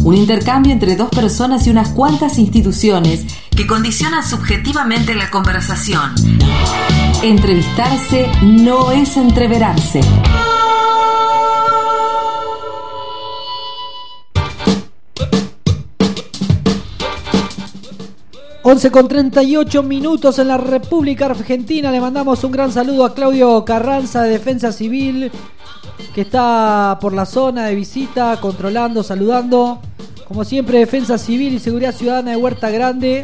un intercambio entre dos personas y unas cuantas instituciones que condicionan subjetivamente la conversación. Entrevistarse no es entreverarse. 11:38 en la República Argentina. Le mandamos un gran saludo a Claudio Carranza de Defensa Civil, que está por la zona de visita, controlando, saludando. Como siempre, Defensa Civil y Seguridad Ciudadana de Huerta Grande.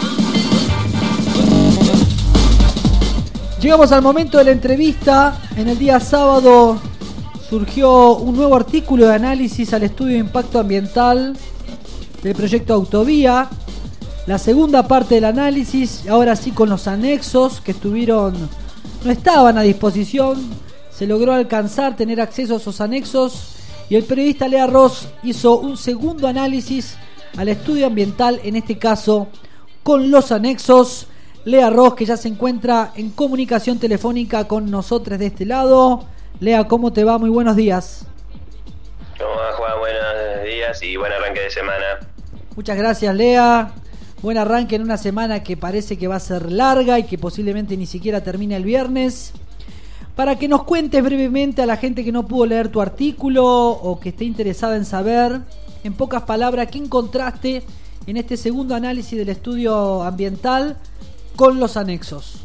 Llegamos al momento de la entrevista. En el día sábado surgió un nuevo artículo de análisis al estudio de impacto ambiental del proyecto Autovía. La segunda parte del análisis, ahora sí con los anexos que no estaban a disposición. Se logró alcanzar, tener acceso a esos anexos, y el periodista Lea Ross hizo un segundo análisis al estudio ambiental, en este caso con los anexos. Lea Ross, que ya se encuentra en comunicación telefónica con nosotros de este lado. Lea, ¿cómo te va? Muy buenos días. ¿Cómo va, Juan? Buenos días y buen arranque de semana. Muchas gracias, Lea. Buen arranque en una semana que parece que va a ser larga y que posiblemente ni siquiera termine el viernes. Para que nos cuentes brevemente a la gente que no pudo leer tu artículo o que esté interesada en saber, en pocas palabras, ¿qué encontraste en este segundo análisis del estudio ambiental con los anexos?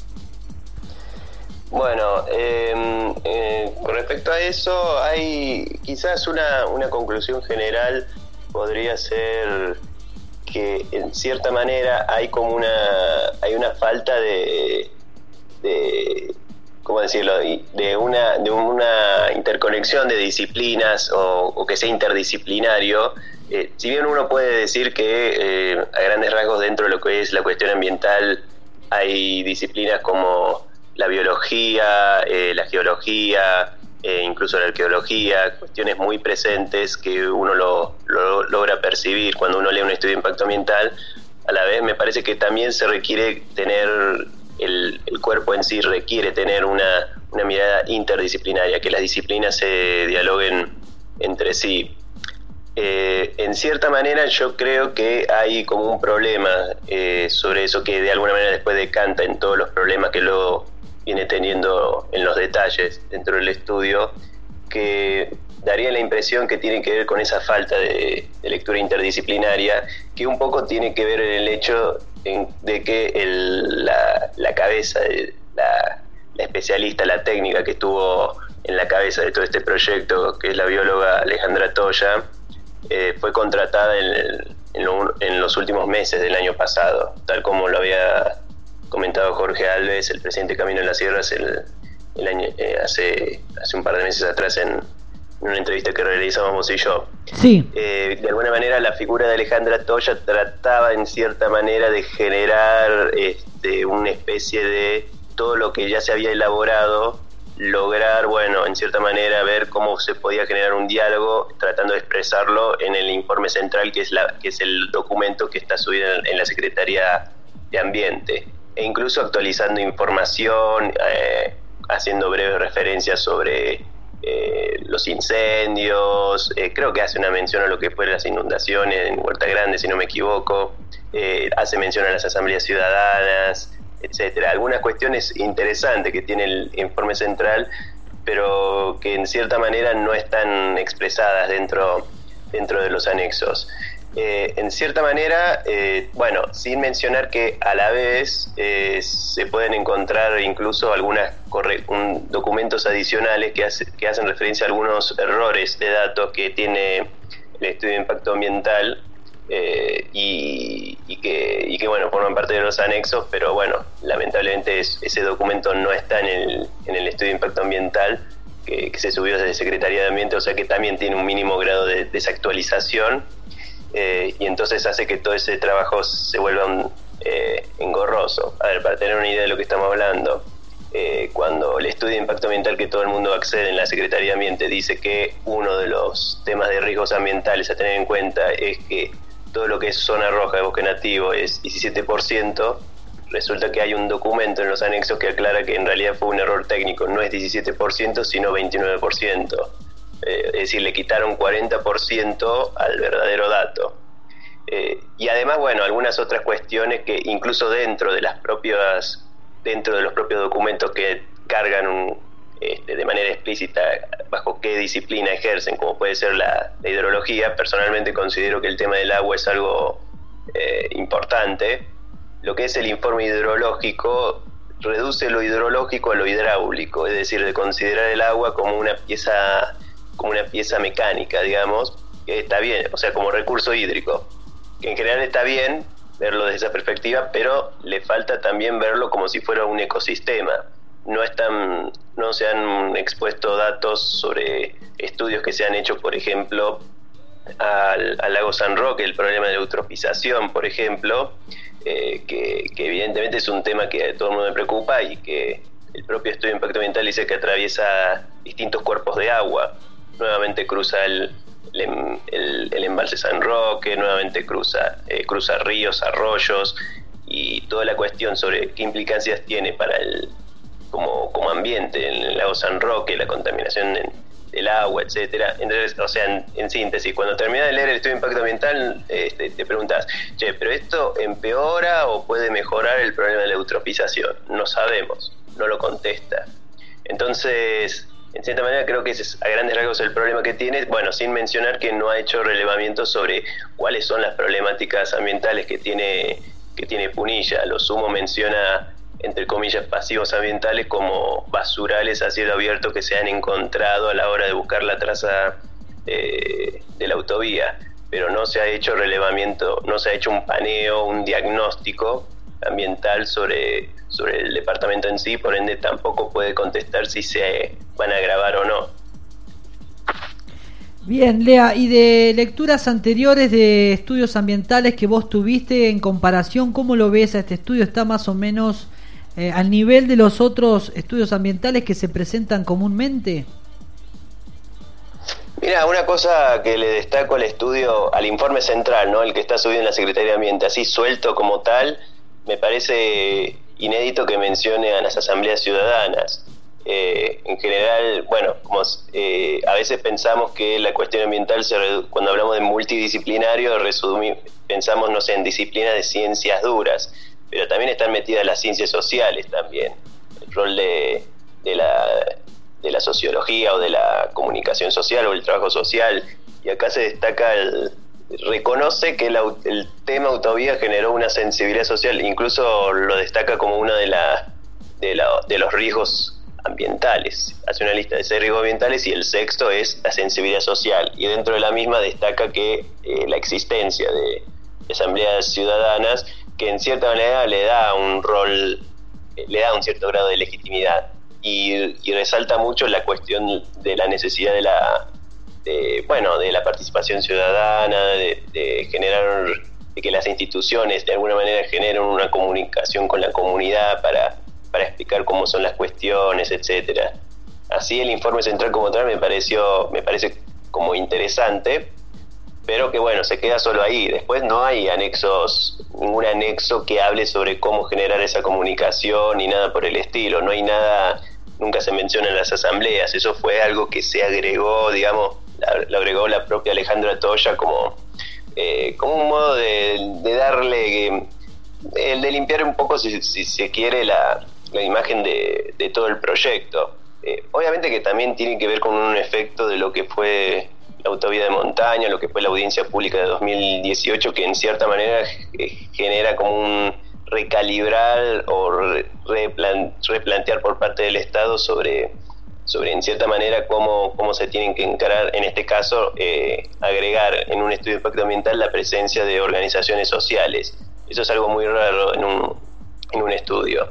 Bueno, con respecto a eso, hay quizás una conclusión general podría ser que en cierta manera hay una falta de ¿cómo decirlo? de una interconexión de disciplinas o que sea interdisciplinario. Si bien uno puede decir que a grandes rasgos dentro de lo que es la cuestión ambiental hay disciplinas como la biología, la geología, incluso la arqueología, cuestiones muy presentes que uno lo logra percibir cuando uno lee un estudio de impacto ambiental. A la vez me parece que también se requiere tener, el cuerpo en sí requiere tener una mirada interdisciplinaria, que las disciplinas se dialoguen entre sí. En cierta manera yo creo que hay como un problema sobre eso, que de alguna manera después decanta en todos los problemas que luego viene teniendo en los detalles dentro del estudio, que daría la impresión que tiene que ver con esa falta de lectura interdisciplinaria, que un poco tiene que ver en el hecho de que la cabeza, la especialista, la técnica que estuvo en la cabeza de todo este proyecto, que es la bióloga Alejandra Toya, fue contratada en los últimos meses del año pasado, tal como lo había comentado Jorge Alves, el presidente de Camino de las Sierras, hace un par de meses atrás en una entrevista que realizamos vos y yo. Sí. De alguna manera la figura de Alejandra Toya trataba en cierta manera de generar una especie de todo lo que ya se había elaborado, lograr, en cierta manera ver cómo se podía generar un diálogo, tratando de expresarlo en el informe central, que es el documento que está subido en la Secretaría de Ambiente, e incluso actualizando información, haciendo breves referencias sobre los incendios, creo que hace una mención a lo que fue las inundaciones en Huerta Grande, si no me equivoco, hace mención a las asambleas ciudadanas, etcétera. Algunas cuestiones interesantes que tiene el informe central, pero que en cierta manera no están expresadas dentro de los anexos. En cierta manera, sin mencionar que a la vez se pueden encontrar incluso documentos adicionales que hacen referencia a algunos errores de datos que tiene el estudio de impacto ambiental, y que forman parte de los anexos, pero lamentablemente ese documento no está en el estudio de impacto ambiental que se subió desde Secretaría de Ambiente, o sea que también tiene un mínimo grado de desactualización, y entonces hace que todo ese trabajo se vuelva engorroso. A ver, para tener una idea de lo que estamos hablando, cuando el estudio de impacto ambiental que todo el mundo accede en la Secretaría de Ambiente dice que uno de los temas de riesgos ambientales a tener en cuenta es que todo lo que es zona roja de bosque nativo es 17%, resulta que hay un documento en los anexos que aclara que en realidad fue un error técnico, no es 17%, sino 29%. es decir, le quitaron 40% al verdadero dato. Y además, bueno, algunas otras cuestiones que incluso dentro de los propios documentos que cargan de manera explícita bajo qué disciplina ejercen, como puede ser la hidrología, personalmente considero que el tema del agua es algo importante. Lo que es el informe hidrológico reduce lo hidrológico a lo hidráulico, es decir, de considerar el agua como una pieza mecánica, digamos, que está bien, o sea, como recurso hídrico, que en general está bien verlo desde esa perspectiva, pero le falta también verlo como si fuera un ecosistema. No se han expuesto datos sobre estudios que se han hecho, por ejemplo, al lago San Roque, el problema de eutrofización, por ejemplo, que evidentemente es un tema que a todo el mundo le preocupa y que el propio estudio de impacto ambiental dice que atraviesa distintos cuerpos de agua. Nuevamente cruza el embalse San Roque, nuevamente cruza ríos, arroyos, y toda la cuestión sobre qué implicancias tiene para como ambiente en el lago San Roque, la contaminación del agua, etcétera. Entonces, o sea, en síntesis, cuando terminas de leer el estudio de impacto ambiental, te preguntas, pero ¿esto empeora o puede mejorar el problema de la eutrofización? No sabemos, no lo contesta. Entonces, en cierta manera creo que ese es a grandes rasgos el problema que tiene, bueno, sin mencionar que no ha hecho relevamiento sobre cuáles son las problemáticas ambientales que tiene Punilla. Lo sumo menciona, entre comillas, pasivos ambientales como basurales a cielo abierto que se han encontrado a la hora de buscar la traza de la autovía, pero no se ha hecho relevamiento, no se ha hecho un paneo, un diagnóstico ambiental sobre el departamento en sí, por ende tampoco puede contestar si se van a grabar o no. Bien, Lea, y de lecturas anteriores de estudios ambientales que vos tuviste en comparación, ¿cómo lo ves a este estudio? ¿Está más o menos al nivel de los otros estudios ambientales que se presentan comúnmente? Mira, una cosa que le destaco al estudio, al informe central, ¿no? El que está subido en la Secretaría de Ambiente, así suelto como tal, me parece inédito que mencione a las asambleas ciudadanas. En general, bueno, como a veces pensamos que la cuestión ambiental, cuando hablamos de multidisciplinario, pensamos, no sé, en disciplinas de ciencias duras, pero también están metidas las ciencias sociales también. El rol de la sociología o de la comunicación social o el trabajo social, y acá se destaca reconoce que el tema autovía generó una sensibilidad social, incluso lo destaca como uno de los riesgos ambientales. Hace una lista de 6 riesgos ambientales y el sexto es la sensibilidad social, y dentro de la misma destaca que la existencia de asambleas ciudadanas, que en cierta manera le da un un cierto grado de legitimidad, y resalta mucho la cuestión de la necesidad de la participación ciudadana, de generar, de que las instituciones de alguna manera generen una comunicación con la comunidad para explicar cómo son las cuestiones, etcétera. Así el informe central como tal me parece como interesante, pero que bueno, se queda solo ahí. Después no hay ningún anexo que hable sobre cómo generar esa comunicación ni nada por el estilo. No hay nada, nunca se menciona en las asambleas. Eso fue algo que se agregó, digamos, lo agregó la propia Alejandra Toya como un modo de darle, de limpiar un poco, si se quiere, la imagen de todo el proyecto. Obviamente que también tiene que ver con un efecto de lo que fue la autovía de montaña, lo que fue la audiencia pública de 2018, que en cierta manera genera como un recalibrar o replantear por parte del Estado sobre en cierta manera cómo se tienen que encarar, en este caso, agregar en un estudio de impacto ambiental la presencia de organizaciones sociales. Eso es algo muy raro en un estudio.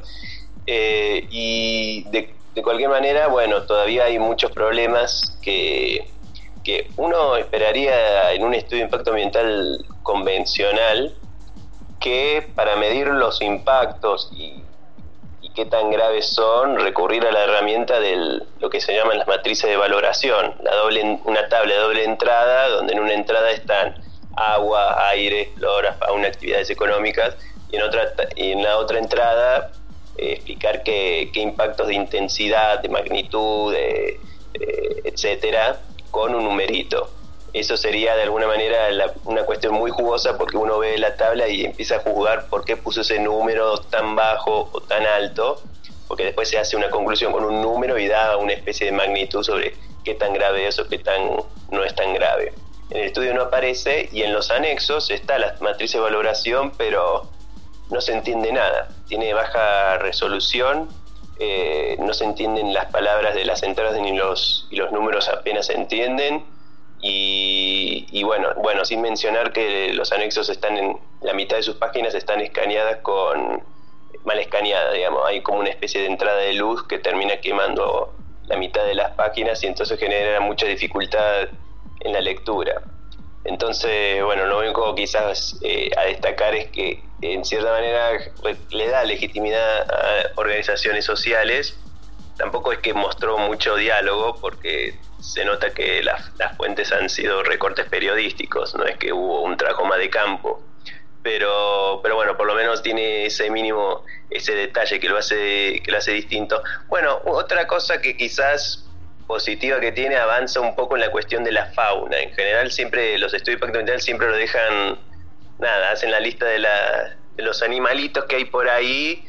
Y de cualquier manera, bueno, todavía hay muchos problemas que uno esperaría en un estudio de impacto ambiental convencional, que para medir los impactos y qué tan graves son, recurrir a la herramienta de lo que se llaman las matrices de valoración, una tabla de doble entrada, donde en una entrada están agua, aire, flora, fauna, actividades económicas, y en la otra entrada explicar qué impactos de intensidad, de magnitud, etcétera, con un numerito. Eso sería de alguna manera una cuestión muy jugosa, porque uno ve la tabla y empieza a juzgar por qué puso ese número tan bajo o tan alto, porque después se hace una conclusión con un número y da una especie de magnitud sobre qué tan grave es o qué tan no es tan grave. En el estudio no aparece, y en los anexos está la matriz de valoración, pero no se entiende nada. Tiene baja resolución, no se entienden las palabras de las entradas y los números apenas se entienden. Y bueno, sin mencionar que los anexos están en la mitad de sus páginas, están escaneadas mal escaneadas, digamos. Hay como una especie de entrada de luz que termina quemando la mitad de las páginas, y entonces genera mucha dificultad en la lectura. Entonces, bueno, lo único quizás a destacar es que en cierta manera le da legitimidad a organizaciones sociales. Tampoco es que mostró mucho diálogo, porque se nota que las fuentes han sido recortes periodísticos, no es que hubo un trabajo más de campo, pero bueno, por lo menos tiene ese mínimo, ese detalle que lo hace distinto. Bueno, otra cosa que quizás positiva que tiene, avanza un poco en la cuestión de la fauna. En general siempre los estudios de impacto ambiental siempre lo dejan, hacen la lista de los animalitos que hay por ahí,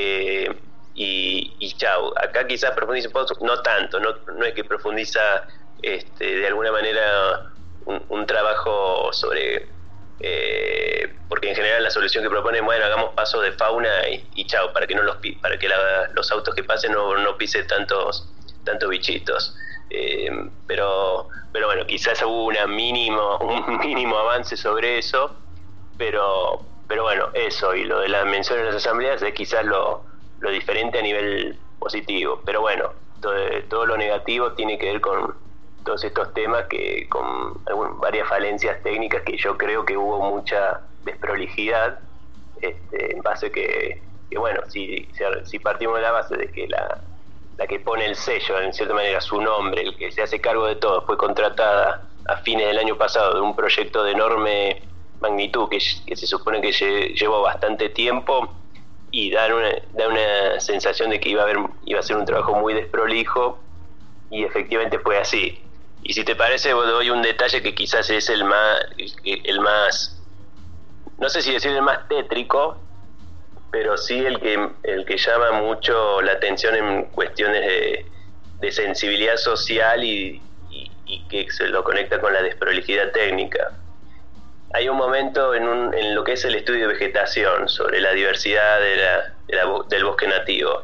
y chau. Acá quizás profundiza un poco, no tanto, no es que profundiza de alguna manera un trabajo sobre, porque en general la solución que propone, bueno, hagamos pasos de fauna y chau, para que los autos que pasen no pisen tantos bichitos. Pero bueno, quizás hubo un mínimo avance sobre eso, pero bueno, eso, y lo de la mención en las asambleas es quizás lo diferente a nivel positivo. Pero bueno, todo lo negativo tiene que ver con todos estos temas, con varias falencias técnicas, que yo creo que hubo mucha desprolijidad, en base que bueno, si partimos de la base de que la que pone el sello, en cierta manera su nombre, el que se hace cargo de todo, fue contratada a fines del año pasado de un proyecto de enorme magnitud que se supone que llevó bastante tiempo, y da una sensación de que iba a ser un trabajo muy desprolijo, y efectivamente fue así. Y si te parece, doy un detalle que quizás es el más, no sé si decir el más tétrico, pero sí el que llama mucho la atención en cuestiones de sensibilidad social, y que se lo conecta con la desprolijidad técnica. Hay un momento en lo que es el estudio de vegetación sobre la diversidad del bosque nativo.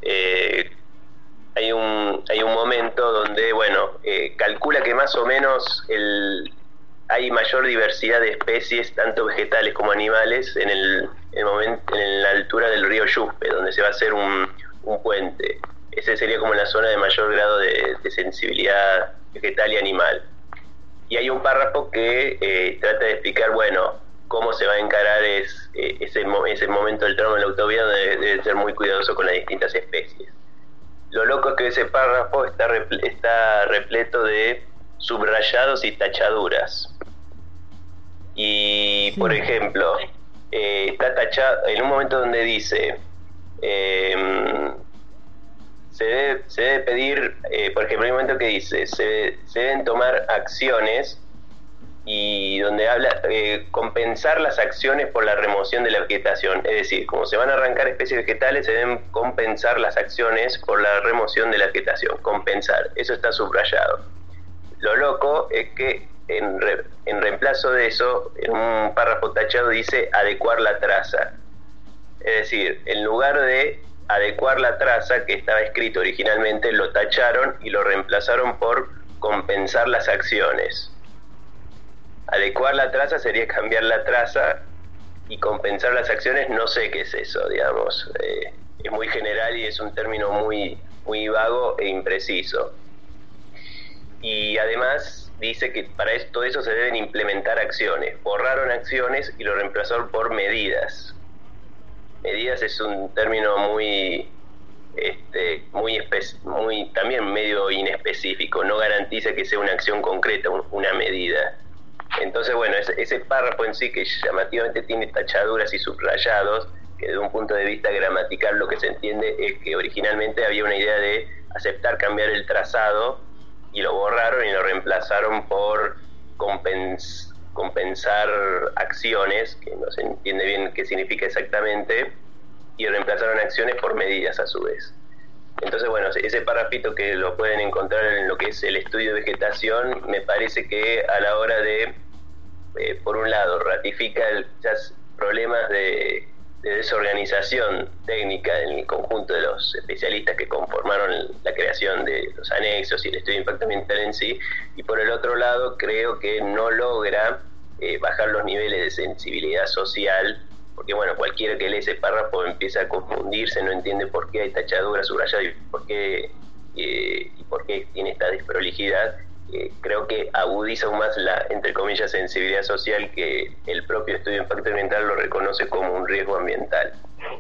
Hay un momento donde, calcula que más o menos hay mayor diversidad de especies, tanto vegetales como animales, en la altura del río Yuspe, donde se va a hacer un puente. Ese sería como la zona de mayor grado de sensibilidad vegetal y animal. Y hay un párrafo que trata de explicar, cómo se va a encarar ese momento del tramo de la autovía, donde debe ser muy cuidadoso con las distintas especies. Lo loco es que ese párrafo está repleto de subrayados y tachaduras. Y, por ejemplo, está tachado en un momento donde dice, se debe pedir, por ejemplo, hay un momento que dice, se deben tomar acciones, y donde habla compensar las acciones por la remoción de la vegetación. Es decir, como se van a arrancar especies vegetales, se deben compensar las acciones por la remoción de la vegetación. Compensar, eso está subrayado. Lo loco es que en reemplazo de eso, en un párrafo tachado dice adecuar la traza. Es decir, en lugar de adecuar la traza, que estaba escrito originalmente, lo tacharon y lo reemplazaron por compensar las acciones. Adecuar la traza sería cambiar la traza, y compensar las acciones no sé qué es eso, digamos. Es muy general y es un término muy, muy vago e impreciso. Y además dice que para todo eso se deben implementar acciones. Borraron acciones y lo reemplazaron por medidas. Medidas es un término muy también medio inespecífico, no garantiza que sea una acción concreta, una medida. Entonces, ese párrafo en sí, que llamativamente tiene tachaduras y subrayados, que desde un punto de vista gramatical lo que se entiende es que originalmente había una idea de aceptar cambiar el trazado, y lo borraron y lo reemplazaron por compensar acciones, que no se entiende bien qué significa exactamente, y reemplazaron acciones por medidas a su vez. Entonces, bueno, ese parrafito que lo pueden encontrar en lo que es el estudio de vegetación, me parece que a la hora de, por un lado, ratifica quizás problemas de desorganización técnica en el conjunto de los especialistas que conformaron la creación de los anexos y el estudio de impacto ambiental en sí, y por el otro lado creo que no logra bajar los niveles de sensibilidad social, porque bueno, cualquiera que lee ese párrafo empieza a confundirse, no entiende por qué hay tachaduras, subrayadas y por qué tiene esta desprolijidad. Creo que agudiza aún más la, entre comillas, sensibilidad social, que el propio estudio de impacto ambiental lo reconoce como un riesgo ambiental.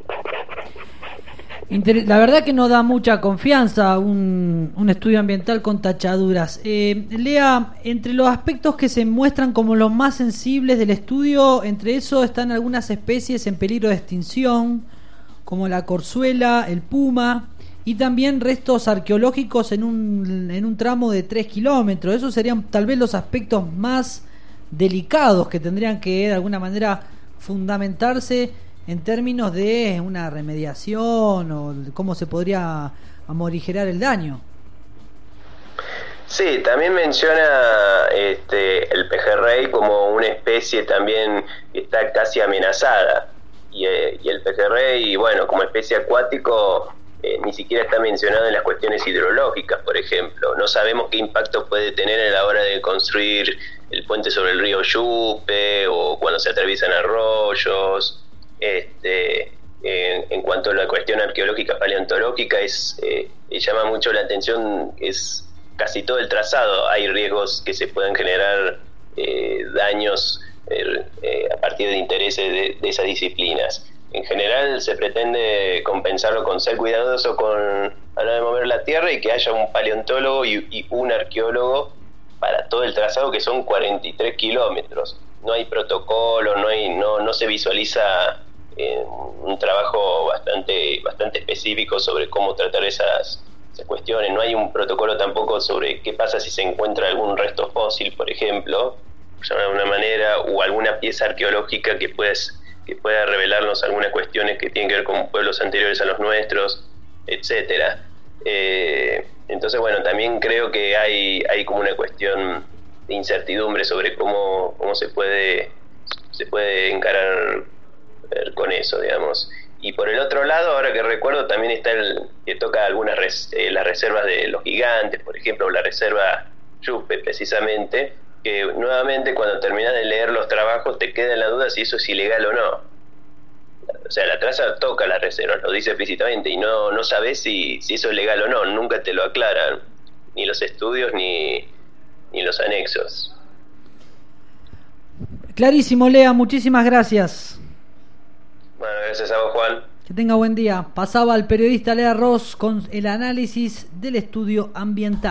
La verdad que no da mucha confianza un estudio ambiental con tachaduras. Lea, entre los aspectos que se muestran como los más sensibles del estudio, entre esos están algunas especies en peligro de extinción, como la corzuela, el puma, y también restos arqueológicos en un tramo de 3 kilómetros. Esos serían tal vez los aspectos más delicados que tendrían que de alguna manera fundamentarse en términos de una remediación o cómo se podría amorigerar el daño. Sí, también menciona el pejerrey como una especie también que está casi amenazada, y el pejerrey, bueno, como especie acuático, ni siquiera está mencionado en las cuestiones hidrológicas, por ejemplo. No sabemos qué impacto puede tener a la hora de construir el puente sobre el río Yupe o cuando se atraviesan arroyos. En cuanto a la cuestión arqueológica paleontológica, llama mucho la atención, es casi todo el trazado. Hay riesgos que se pueden generar, daños a partir de intereses de esas disciplinas. En general se pretende compensarlo con ser cuidadoso a la hora de mover la tierra, y que haya un paleontólogo y un arqueólogo para todo el trazado, que son 43 kilómetros. No hay protocolo, no se visualiza un trabajo bastante específico sobre cómo tratar esas cuestiones. No hay un protocolo tampoco sobre qué pasa si se encuentra algún resto fósil, por ejemplo, por llamar de alguna manera, o alguna pieza arqueológica que pueda revelarnos algunas cuestiones que tienen que ver con pueblos anteriores a los nuestros, etcétera. Entonces, bueno, también creo que hay como una cuestión de incertidumbre sobre cómo se puede encarar con eso, digamos. Y por el otro lado, ahora que recuerdo, también está que toca algunas las reservas de los gigantes, por ejemplo, la reserva Yupe, precisamente, que nuevamente cuando terminas de leer los trabajos te queda en la duda si eso es ilegal o no. O sea, la traza toca las reservas, lo dice explícitamente, y no sabes si eso es legal o no. Nunca te lo aclaran, ni los estudios ni los anexos. Clarísimo, Lea, muchísimas gracias. Bueno, gracias a vos, Juan. Que tenga buen día. Pasaba el periodista Lea Ross con el análisis del estudio ambiental.